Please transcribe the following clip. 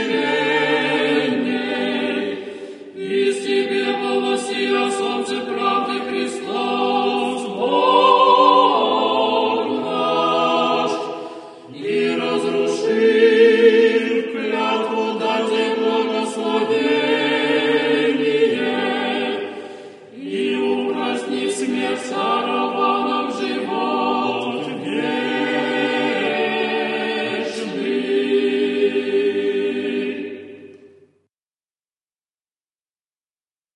смиренней, и с тебе полосия солнце правды Христа.